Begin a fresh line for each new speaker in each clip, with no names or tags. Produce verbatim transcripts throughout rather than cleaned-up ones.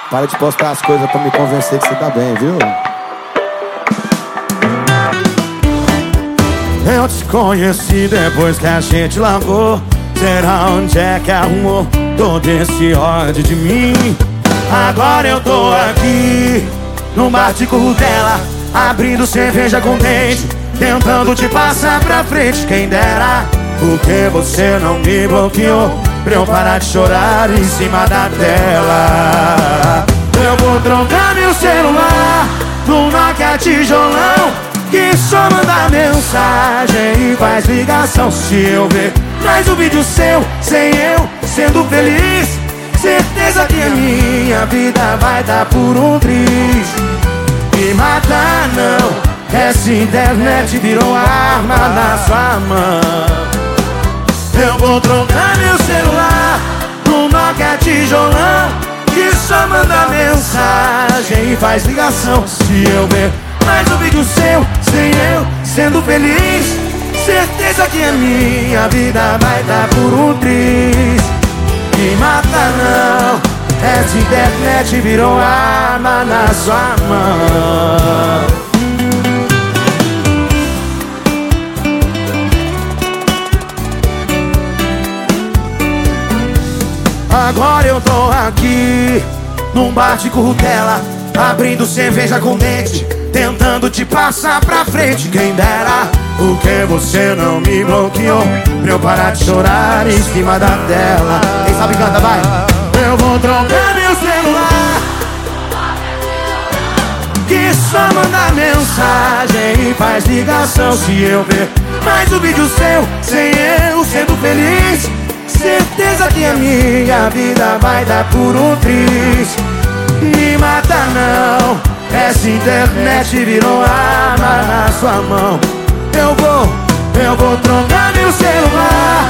Para de postar as coisas pra me convencer que você tá bem, viu? Eu te conheci depois que a gente largou. Será onde é que arrumou todo esse ódio de mim? Agora eu tô aqui num bar de Currutela, abrindo cerveja com dente, tentando te passar pra frente. Quem dera, porque você não me bloqueou pra eu parar de chorar em cima da tela. Eu vou trocar meu celular no Nokia tijolão, que só manda mensagem e faz ligação. Se eu ver mais um vídeo seu, sem eu sendo feliz, certeza que a minha vida vai dar por um triz. Me matar não, essa internet virou arma na sua mão. Eu vou trocar meu celular no Nokia tijolão, que só manda mensagem e faz ligação. Se eu ver mais um vídeo seu, sem eu sendo feliz, certeza que a minha vida vai dar por um triz. Me mata não, essa internet virou arma na sua mão. Agora eu tô aqui num bar de Currutela, abrindo cerveja com dente, tentando te passar pra frente. Quem dera, porque você não me bloqueou pra eu parar de chorar em cima da tela. Quem sabe canta, vai. Eu vou trocar meu celular, que só manda mensagem e faz ligação. Se eu ver mais um vídeo seu, sem eu sendo feliz, certeza que a minha vida vai dar por um triz. Me mata não, essa internet virou arma na sua mão. Eu vou, eu vou trocar meu celular,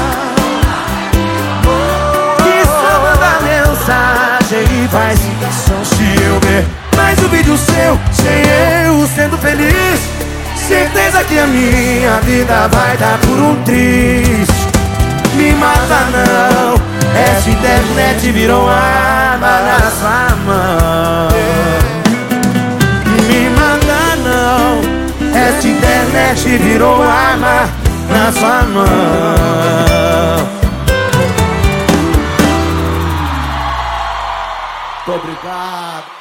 que só manda mensagem e faz ligação. Se eu ver mais um vídeo seu, sem eu sendo feliz, certeza que a minha vida vai dar por um triz. Me mata não, essa internet virou arma na sua mão. Me mata não, essa internet virou arma na sua mão. Muito obrigado.